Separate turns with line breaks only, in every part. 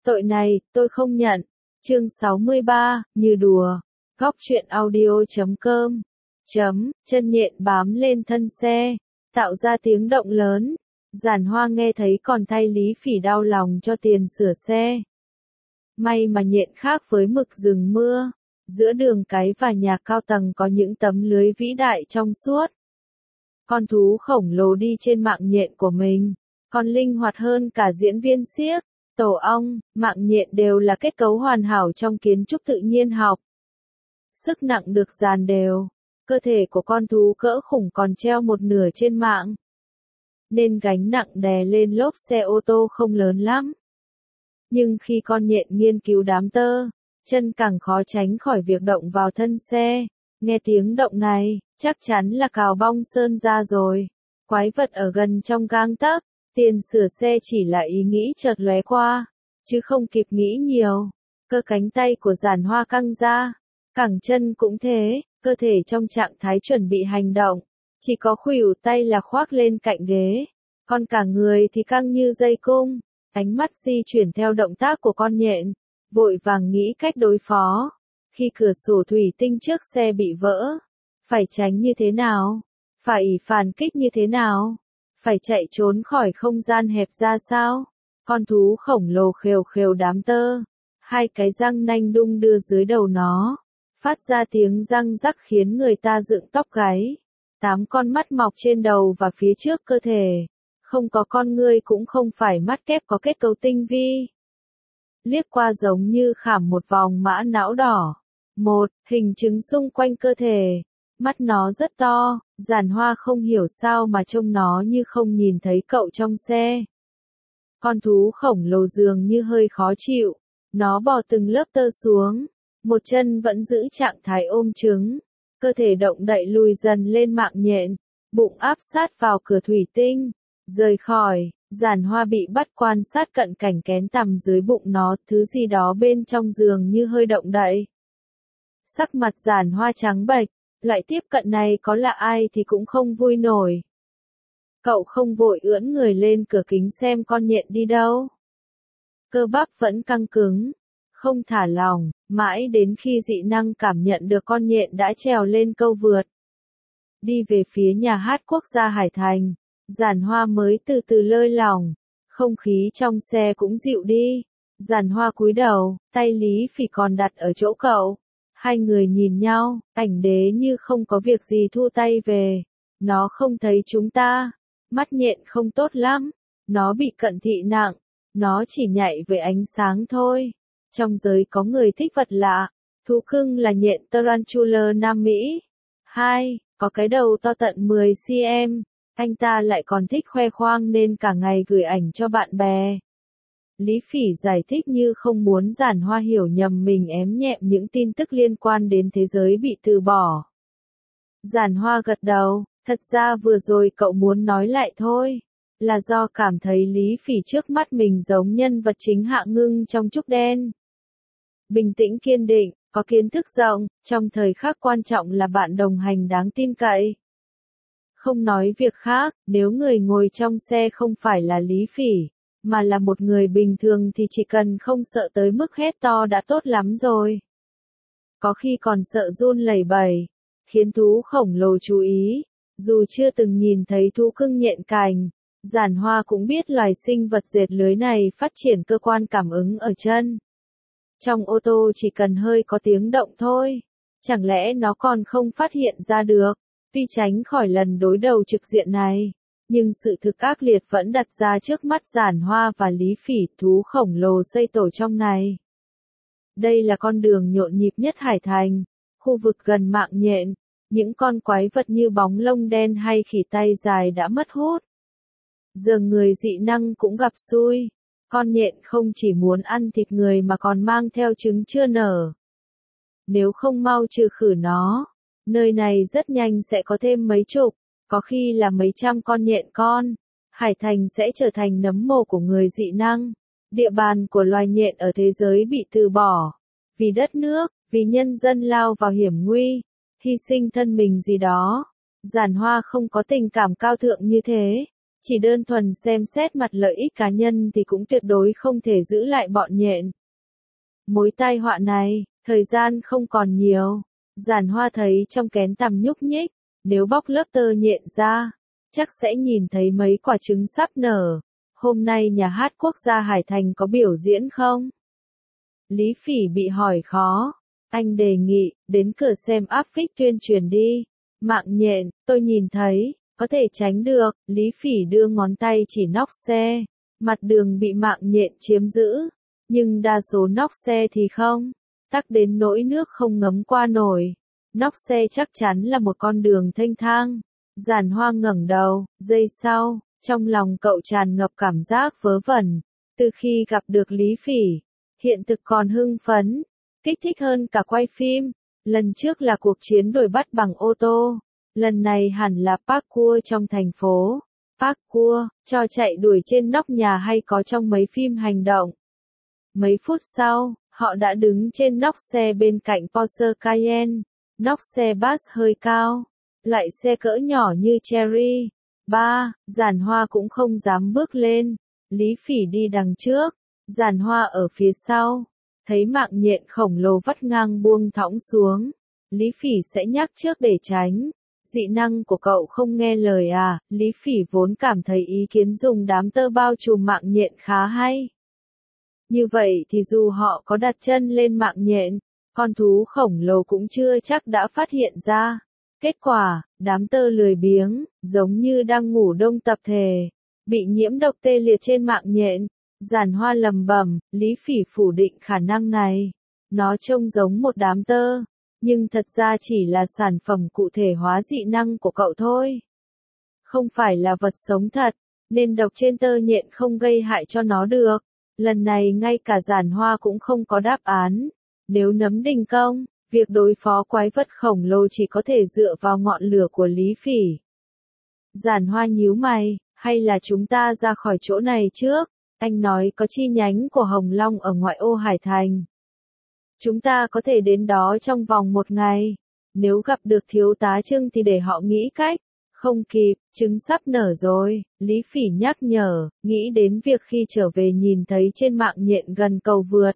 Tội này, tôi không nhận. Chương 63, như đùa. Góc truyện audio.com. Chân nhện bám lên thân xe, tạo ra tiếng động lớn. Giản Hoa nghe thấy còn thay Lý Phỉ đau lòng cho tiền sửa xe. May mà nhện khác với mực rừng mưa. Giữa đường cái và nhà cao tầng có những tấm lưới vĩ đại trong suốt. Con thú khổng lồ đi trên mạng nhện của mình, còn linh hoạt hơn cả diễn viên xiếc. Tổ ong, mạng nhện đều là kết cấu hoàn hảo trong kiến trúc tự nhiên học. Sức nặng được dàn đều, cơ thể của con thú cỡ khủng còn treo một nửa trên mạng, nên gánh nặng đè lên lốp xe ô tô không lớn lắm. Nhưng khi con nhện nghiên cứu đám tơ, chân càng khó tránh khỏi việc động vào thân xe. Nghe tiếng động này, chắc chắn là cào bong sơn ra rồi. Quái vật ở gần trong gang tấc, tiền sửa xe chỉ là ý nghĩ chợt lóe qua, chứ không kịp nghĩ nhiều. Cơ cánh tay của Giản Hoa căng ra, cẳng chân cũng thế, cơ thể trong trạng thái chuẩn bị hành động, chỉ có khuỷu tay là khoác lên cạnh ghế, còn cả người thì căng như dây cung. Ánh mắt di chuyển theo động tác của con nhện, vội vàng nghĩ cách đối phó. Khi cửa sổ thủy tinh trước xe bị vỡ, phải tránh như thế nào? Phải phản kích như thế nào? Phải chạy trốn khỏi không gian hẹp ra sao? Con thú khổng lồ khều khều đám tơ, hai cái răng nanh đung đưa dưới đầu nó, phát ra tiếng răng rắc khiến người ta dựng tóc gáy. 8 con mắt mọc trên đầu và phía trước cơ thể, không có con ngươi cũng không phải mắt kép có kết cấu tinh vi. Liếc qua giống như khảm một vòng mã não đỏ. Một hình chứng xung quanh cơ thể. Mắt nó rất to, Giản Hoa không hiểu sao mà trông nó như không nhìn thấy cậu trong xe. Con thú khổng lồ dường như hơi khó chịu, nó bò từng lớp tơ xuống, một chân vẫn giữ trạng thái ôm trứng, cơ thể động đậy lùi dần lên mạng nhện, bụng áp sát vào cửa thủy tinh, rời khỏi. Giản Hoa bị bắt quan sát cận cảnh kén tằm dưới bụng nó, thứ gì đó bên trong giường như hơi động đậy. Sắc mặt Giản Hoa trắng bệch, loại tiếp cận này có là ai thì cũng không vui nổi. Cậu không vội ưỡn người lên cửa kính xem con nhện đi đâu. Cơ bắp vẫn căng cứng, không thả lỏng, mãi đến khi dị năng cảm nhận được con nhện đã trèo lên câu vượt. Đi về phía nhà hát quốc gia Hải Thành, Giản Hoa mới từ từ lơi lỏng, không khí trong xe cũng dịu đi. Giản Hoa cúi đầu, tay Lý Phỉ còn đặt ở chỗ cậu. Hai người nhìn nhau, Ảnh Đế như không có việc gì thu tay về. Nó không thấy chúng ta, mắt nhện không tốt lắm, nó bị cận thị nặng, nó chỉ nhạy với ánh sáng thôi. Trong giới có người thích vật lạ, thú cưng là nhện tarantula Nam Mỹ. 2. Có cái đầu to tận 10 cm. Anh ta lại còn thích khoe khoang nên cả ngày gửi ảnh cho bạn bè. Lý Phỉ giải thích như không muốn Giản Hoa hiểu nhầm mình ém nhẹm những tin tức liên quan đến thế giới bị từ bỏ. Giản Hoa gật đầu, thật ra vừa rồi cậu muốn nói lại thôi, là do cảm thấy Lý Phỉ trước mắt mình giống nhân vật chính Hạ Ngưng trong Trúc Đen. Bình tĩnh kiên định, có kiến thức rộng, trong thời khắc quan trọng là bạn đồng hành đáng tin cậy. Không nói việc khác, nếu người ngồi trong xe không phải là Lý Phỉ, mà là một người bình thường thì chỉ cần không sợ tới mức hét to đã tốt lắm rồi. Có khi còn sợ run lẩy bẩy, khiến thú khổng lồ chú ý. Dù chưa từng nhìn thấy thú cưng nhện cành, Giản Hoa cũng biết loài sinh vật dệt lưới này phát triển cơ quan cảm ứng ở chân. Trong ô tô chỉ cần hơi có tiếng động thôi, chẳng lẽ nó còn không phát hiện ra được. Tuy tránh khỏi lần đối đầu trực diện này, nhưng sự thực ác liệt vẫn đặt ra trước mắt Giản Hoa và Lý Phỉ, thú khổng lồ xây tổ trong này. Đây là con đường nhộn nhịp nhất Hải Thành, khu vực gần mạng nhện, những con quái vật như bóng lông đen hay khỉ tay dài đã mất hút. Giờ người dị năng cũng gặp xui, con nhện không chỉ muốn ăn thịt người mà còn mang theo trứng chưa nở. Nếu không mau trừ khử nó, nơi này rất nhanh sẽ có thêm mấy chục, có khi là mấy trăm con nhện con. Hải Thành sẽ trở thành nấm mồ của người dị năng, địa bàn của loài nhện ở thế giới bị từ bỏ. Vì đất nước, vì nhân dân lao vào hiểm nguy, hy sinh thân mình gì đó. Giản Hoa không có tình cảm cao thượng như thế, Chỉ đơn thuần xem xét mặt lợi ích cá nhân thì cũng tuyệt đối không thể giữ lại bọn nhện. Mối tai họa này, thời gian không còn nhiều. Giản Hoa thấy trong kén tằm nhúc nhích, nếu bóc lớp tơ nhện ra, chắc sẽ nhìn thấy mấy quả trứng sắp nở. Hôm nay nhà hát quốc gia Hải Thành có biểu diễn không? Lý Phỉ bị hỏi khó. Anh đề nghị, đến cửa xem áp phích tuyên truyền đi. Mạng nhện, tôi nhìn thấy, có thể tránh được. Lý Phỉ đưa ngón tay chỉ nóc xe. Mặt đường bị mạng nhện chiếm giữ. Nhưng đa số nóc xe thì không. Tắc đến nỗi nước không ngấm qua nổi. Nóc xe chắc chắn là một con đường thênh thang. Giản Hoa ngẩng đầu, giây sau, trong lòng cậu tràn ngập cảm giác vớ vẩn. Từ khi gặp được Lý Phỉ, hiện thực còn hưng phấn, kích thích hơn cả quay phim. Lần trước là cuộc chiến đuổi bắt bằng ô tô. Lần này hẳn là parkour trong thành phố. Parkour, trò chạy đuổi trên nóc nhà hay có trong mấy phim hành động. Mấy phút sau, họ đã đứng trên nóc xe bên cạnh Porsche Cayenne. Nóc xe bass hơi cao, loại xe cỡ nhỏ như Cherry. Giản Hoa cũng không dám bước lên. Lý Phỉ đi đằng trước, Giản Hoa ở phía sau. Thấy mạng nhện khổng lồ vắt ngang buông thõng xuống. Lý Phỉ sẽ nhắc trước để tránh. Dị năng của cậu không nghe lời à? Lý Phỉ vốn cảm thấy ý kiến dùng đám tơ bao trùm mạng nhện khá hay. Như vậy thì dù họ có đặt chân lên mạng nhện, con thú khổng lồ cũng chưa chắc đã phát hiện ra. Kết quả, đám tơ lười biếng, giống như đang ngủ đông tập thể, bị nhiễm độc tê liệt trên mạng nhện. Giản Hoa lầm bầm, Lý Phỉ phủ định khả năng này. Nó trông giống một đám tơ, nhưng thật ra chỉ là sản phẩm cụ thể hóa dị năng của cậu thôi. Không phải là vật sống thật, nên độc trên tơ nhện không gây hại cho nó được. Lần này ngay cả Giản Hoa cũng không có đáp án. Nếu nấm đình công, việc đối phó quái vật khổng lồ chỉ có thể dựa vào ngọn lửa của Lý Phỉ. Giản Hoa nhíu mày, hay là chúng ta ra khỏi chỗ này trước? Anh nói có chi nhánh của Hồng Long ở ngoại ô Hải Thành. Chúng ta có thể đến đó trong vòng 1 ngày. Nếu gặp được thiếu tá Trưng thì để họ nghĩ cách. Không kịp, trứng sắp nở rồi, Lý Phỉ nhắc nhở, nghĩ đến việc khi trở về nhìn thấy trên mạng nhện gần cầu vượt.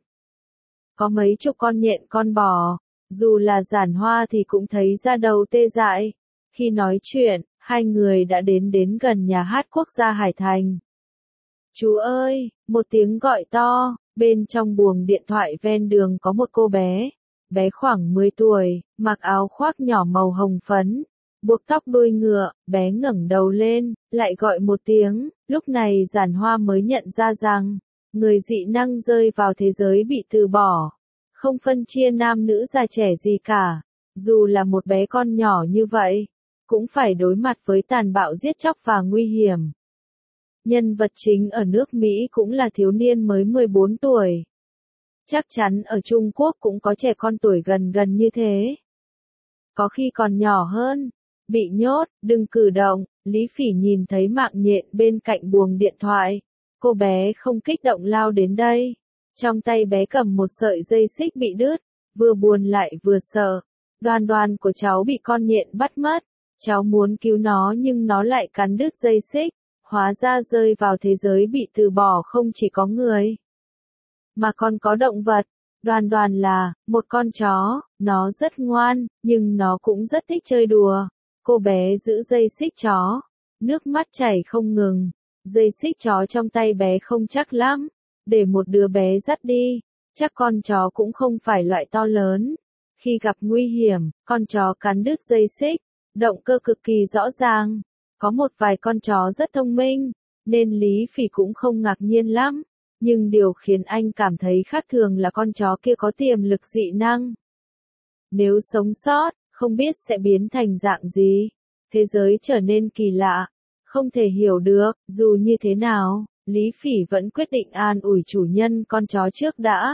Có mấy chục con nhện con bò, dù là Giản Hoa thì cũng thấy da đầu tê dại. Khi nói chuyện, hai người đã đến gần nhà hát quốc gia Hải Thành. Chú ơi, một tiếng gọi to, bên trong buồng điện thoại ven đường có một cô bé. Bé khoảng 10 tuổi, mặc áo khoác nhỏ màu hồng phấn, buộc tóc đuôi ngựa, bé ngẩng đầu lên, lại gọi một tiếng. Lúc này Giản Hoa mới nhận ra rằng, người dị năng rơi vào thế giới bị từ bỏ. Không phân chia nam nữ già trẻ gì cả. Dù là một bé con nhỏ như vậy, cũng phải đối mặt với tàn bạo giết chóc và nguy hiểm. Nhân vật chính ở nước Mỹ cũng là thiếu niên mới 14 tuổi. Chắc chắn ở Trung Quốc cũng có trẻ con tuổi gần như thế. Có khi còn nhỏ hơn. Bị nhốt, đừng cử động. Lý Phỉ nhìn thấy mạng nhện bên cạnh buồng điện thoại. Cô bé không kích động lao đến đây. Trong tay bé cầm một sợi dây xích bị đứt. Vừa buồn lại vừa sợ. Đoan của cháu bị con nhện bắt mất. Cháu muốn cứu nó nhưng nó lại cắn đứt dây xích. Hóa ra rơi vào thế giới bị từ bỏ không chỉ có người, mà còn có động vật. Đoan là một con chó, nó rất ngoan, nhưng nó cũng rất thích chơi đùa. Cô bé giữ dây xích chó, nước mắt chảy không ngừng. Dây xích chó trong tay bé không chắc lắm, để một đứa bé dắt đi. Chắc con chó cũng không phải loại to lớn. Khi gặp nguy hiểm, con chó cắn đứt dây xích, động cơ cực kỳ rõ ràng. Có một vài con chó rất thông minh, nên Lý Phỉ cũng không ngạc nhiên lắm. Nhưng điều khiến anh cảm thấy khác thường là con chó kia có tiềm lực dị năng. Nếu sống sót, không biết sẽ biến thành dạng gì. Thế giới trở nên kỳ lạ, không thể hiểu được. Dù như thế nào, Lý Phỉ vẫn quyết định an ủi chủ nhân con chó trước đã.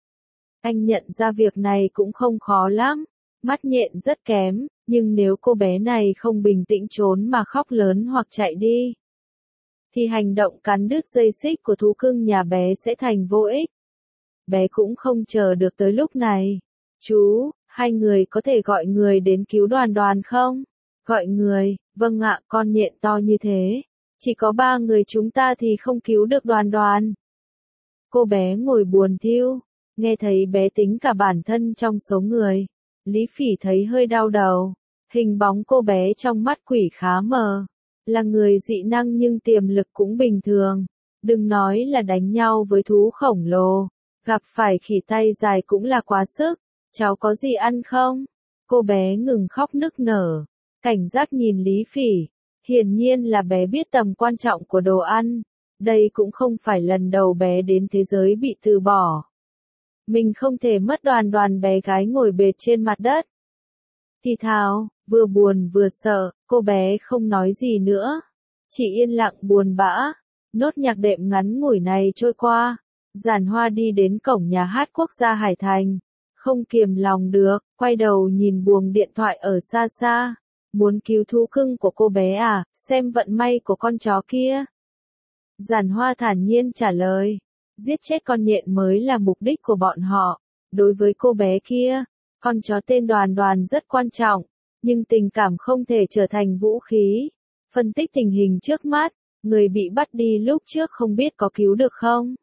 Anh nhận ra việc này cũng không khó lắm. Mắt nhện rất kém, nhưng nếu cô bé này không bình tĩnh trốn mà khóc lớn hoặc chạy đi, thì hành động cắn đứt dây xích của thú cưng nhà bé sẽ thành vô ích. Bé cũng không chờ được tới lúc này. Chú, hai người có thể gọi người đến cứu Đoan không? Gọi người, vâng ạ, con nhện to như thế. Chỉ có 3 người chúng ta thì không cứu được Đoàn Đoàn. Cô bé ngồi buồn thiu, nghe thấy bé tính cả bản thân trong số người. Lý Phỉ thấy hơi đau đầu, hình bóng cô bé trong mắt quỷ khá mờ. Là người dị năng nhưng tiềm lực cũng bình thường. Đừng nói là đánh nhau với thú khổng lồ, gặp phải khỉ tay dài cũng là quá sức. Cháu có gì ăn không? Cô bé ngừng khóc nức nở, cảnh giác nhìn Lý Phỉ. Hiển nhiên là bé biết tầm quan trọng của đồ ăn. Đây cũng không phải lần đầu bé đến thế giới bị từ bỏ. Mình không thể mất Đoàn Đoàn, bé gái ngồi bệt trên mặt đất. Thì thào, vừa buồn vừa sợ, cô bé không nói gì nữa. Chỉ yên lặng buồn bã. Nốt nhạc đệm ngắn ngủi này trôi qua. Giản Hoa đi đến cổng nhà hát quốc gia Hải Thành. Không kiềm lòng được, quay đầu nhìn buồng điện thoại ở xa xa. Muốn cứu thú cưng của cô bé à, xem vận may của con chó kia. Giản Hoa thản nhiên trả lời. Giết chết con nhện mới là mục đích của bọn họ. Đối với cô bé kia, con chó tên Đoàn Đoàn rất quan trọng, nhưng tình cảm không thể trở thành vũ khí. Phân tích tình hình trước mắt, người bị bắt đi lúc trước không biết có cứu được không.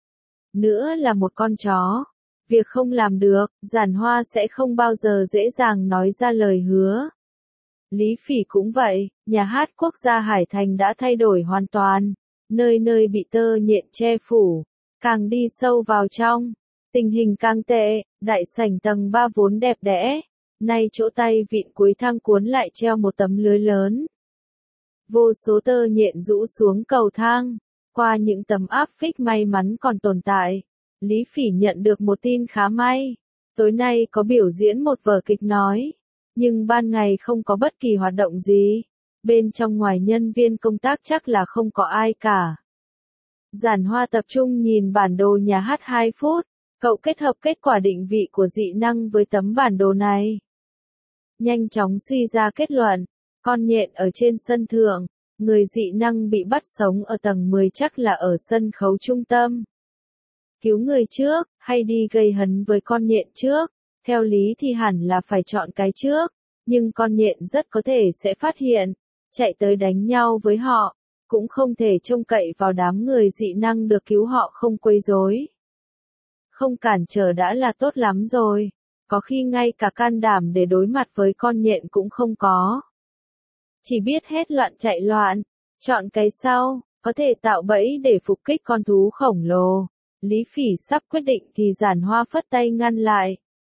Nữa là một con chó. Việc không làm được, Giản Hoa sẽ không bao giờ dễ dàng nói ra lời hứa. Lý Phỉ cũng vậy, nhà hát quốc gia Hải Thành đã thay đổi hoàn toàn. Nơi nơi bị tơ nhện che phủ. Càng đi sâu vào trong, tình hình càng tệ. Đại sảnh tầng 3 vốn đẹp đẽ, nay chỗ tay vịn cuối thang cuốn lại treo một tấm lưới lớn. Vô số tơ nhện rũ xuống cầu thang. Qua những tấm áp phích may mắn còn tồn tại, Lý Phỉ nhận được một tin khá may. Tối nay có biểu diễn một vở kịch nói, nhưng ban ngày không có bất kỳ hoạt động gì. Bên trong ngoài nhân viên công tác chắc là không có ai cả. Giản Hoa tập trung nhìn bản đồ nhà hát 2 phút, cậu kết hợp kết quả định vị của dị năng với tấm bản đồ này. Nhanh chóng suy ra kết luận, con nhện ở trên sân thượng, người dị năng bị bắt sống ở tầng 10 chắc là ở sân khấu trung tâm. Cứu người trước, hay đi gây hấn với con nhện trước, theo lý thì hẳn là phải chọn cái trước, nhưng con nhện rất có thể sẽ phát hiện, chạy tới đánh nhau với họ. Cũng không thể trông cậy vào đám người dị năng được cứu họ không quấy rối. Không cản trở đã là tốt lắm rồi, có khi ngay cả can đảm để đối mặt với con nhện cũng không có. Chỉ biết hết loạn chạy loạn, chọn cái sau, có thể tạo bẫy để phục kích con thú khổng lồ. Lý Phỉ sắp quyết định thì Giản Hoa phất tay ngăn lại.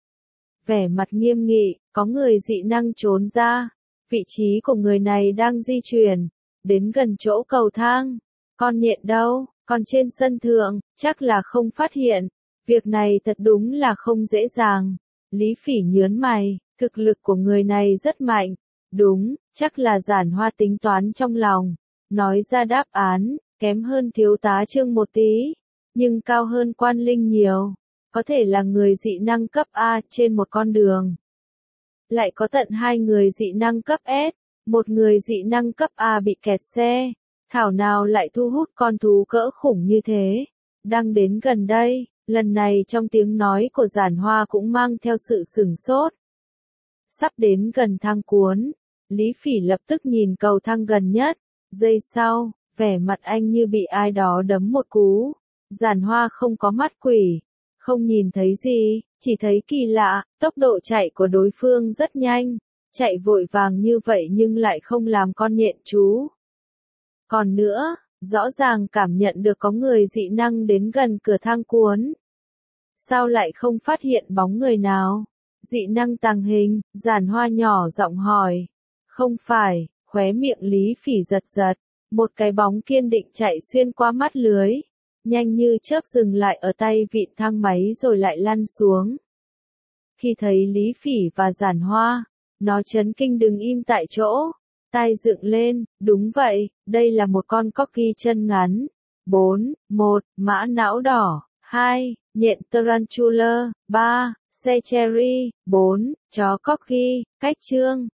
Vẻ mặt nghiêm nghị, có người dị năng trốn ra, vị trí của người này đang di chuyển. Đến gần chỗ cầu thang. Con nhện đâu? Còn trên sân thượng, chắc là không phát hiện. Việc này thật đúng là không dễ dàng. Lý Phỉ nhớn mày, thực lực của người này rất mạnh. Đúng, chắc là Giản Hoa tính toán trong lòng. Nói ra đáp án, kém hơn thiếu tá Trương một tí, nhưng cao hơn Quan Linh nhiều. Có thể là người dị năng cấp A trên một con đường. Lại có tận 2 người dị năng cấp S. Một người dị năng cấp A bị kẹt xe, thảo nào lại thu hút con thú cỡ khủng như thế. Đang đến gần đây, lần này trong tiếng nói của Giản Hoa cũng mang theo sự sửng sốt. Sắp đến gần thang cuốn, Lý Phỉ lập tức nhìn cầu thang gần nhất, giây sau, vẻ mặt anh như bị ai đó đấm một cú. Giản Hoa không có mắt quỷ, không nhìn thấy gì, chỉ thấy kỳ lạ, tốc độ chạy của đối phương rất nhanh. Chạy vội vàng như vậy nhưng lại không làm con nhện chú. Còn nữa, rõ ràng cảm nhận được có người dị năng đến gần cửa thang cuốn. Sao lại không phát hiện bóng người nào? Dị năng tàng hình, Giản Hoa nhỏ giọng hỏi. Không phải, khóe miệng Lý Phỉ giật giật. Một cái bóng kiên định chạy xuyên qua mắt lưới. Nhanh như chớp dừng lại ở tay vịn thang máy rồi lại lăn xuống. Khi thấy Lý Phỉ và Giản Hoa, nó chấn kinh đứng im tại chỗ, tai dựng lên, đúng vậy, đây là một con corgi chân ngắn. 4, 1, mã não đỏ, 2, nhện tarantula, 3, xe cherry, 4, chó corgi, cách chương.